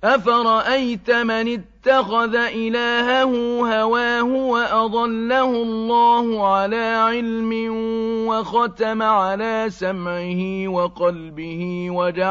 أَفَرَأَيْتَ مَنِ اتَّخَذَ إِلَٰهَهُ هَوَاهُ وَأَضَلَّهُ اللَّهُ عَلَىٰ عِلْمٍ وَخَتَمَ عَلَىٰ سَمْعِهِ وَقَلْبِهِ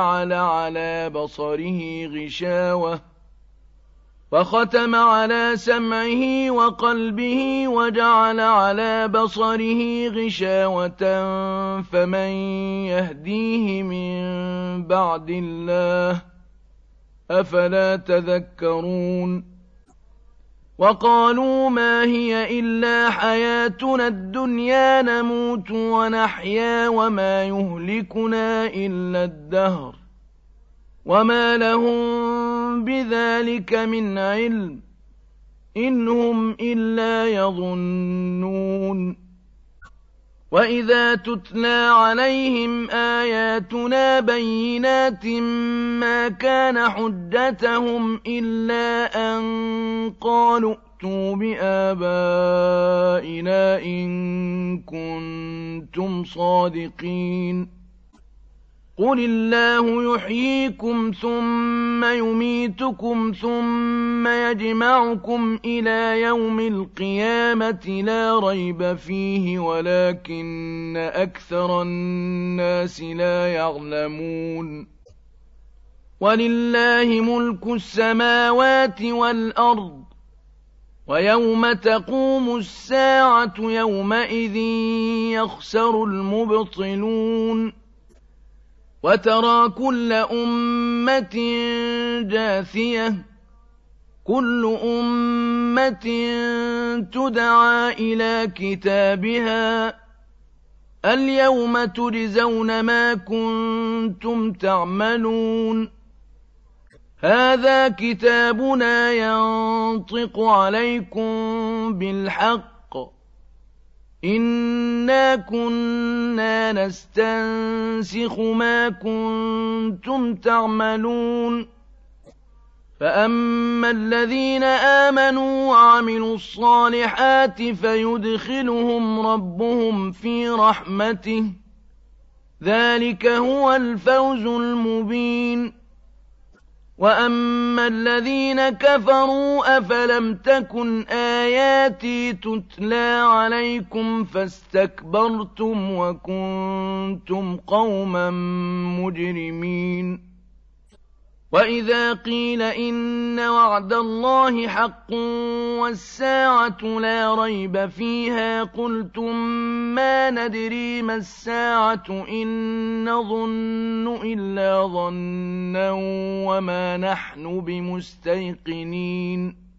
وَجَعَلَ عَلَىٰ بَصَرِهِ غِشَاوَةً فَمَن يَهْدِيهِ مِن بَعْدِ اللَّهِ ۚ أَفَلَا تَذَكَّرُونَ وَقَالُوا مَا هِيَ إِلَّا حَيَاتُنَا الدُّنْيَا نَمُوتُ وَنَحْيَا وَمَا يُهْلِكُنَا إِلَّا الدَّهْرُ ۚ وَمَا لَهُم بِذَٰلِكَ مِنْ عِلْمٍ ۖ إِنْ هُمْ إِلَّا يَظُنُّونَ وَإِذَا تُتْلَىٰ عَلَيْهِمْ آيَاتُنَا بَيِّنَاتٍ مَّا كَانَ حُجَّتَهُمْ إِلَّا أَن قَالُوا ائْتُوا بِآبَائِنَا إِن كُنتُمْ صَادِقِينَ قُلِ اللَّهُ يُحْيِيكُمْ ثُمَّ يُمِيتُكُمْ ثُمَّ يَجْمَعُكُمْ إِلَىٰ يَوْمِ الْقِيَامَةِ لَا رَيْبَ فِيهِ وَلَٰكِنَّ أَكْثَرَ النَّاسِ لَا يَعْلَمُونَ وَلِلَّهِ مُلْكُ السَّمَاوَاتِ وَالْأَرْضِ ۚ وَيَوْمَ تَقُومُ السَّاعَةُ يَوْمَئِذٍ يَخْسَرُ الْمُبْطِلُونَ وَتَرَىٰ كُلَّ أُمَّةٍ جَاثِيَةً كُلُّ أُمَّةٍ تُدْعَىٰ إِلَىٰ كِتَابِهَا الْيَوْمَ تُجْزَوْنَ مَا كُنتُمْ تَعْمَلُونَ هَٰذَا كِتَابُنَا يَنطِقُ عَلَيْكُم بِالْحَقِّ ۚ إِنَّا كُنَّا نَسْتَنسِخُ مَا كُنتُمْ تَعْمَلُونَ فَأَمَّا الَّذِينَ آمَنُوا وَعَمِلُوا الصَّالِحَاتِ فَيُدْخِلُهُمْ رَبُّهُمْ فِي رَحْمَتِهِ ۚ ذَٰلِكَ هُوَ الْفَوْزُ الْمُبِينُ وَأَمَّا الَّذِينَ كَفَرُوا أَفَلَمْ تَكُنْ آيَاتِي تُتْلَىٰ عَلَيْكُمْ فَاسْتَكْبَرْتُمْ وَكُنتُمْ قَوْمًا مُّجْرِمِينَ وَإِذَا قِيلَ إِنَّ وَعْدَ اللَّهِ حَقٌّ وَالسَّاعَةُ لَا رَيْبَ فِيهَا قُلْتُم مَّا نَدْرِي مَا السَّاعَةُ إِن نَّظُنُّ إِلَّا ظَنًّا وَمَا نَحْنُ بِمُسْتَيْقِنِينَ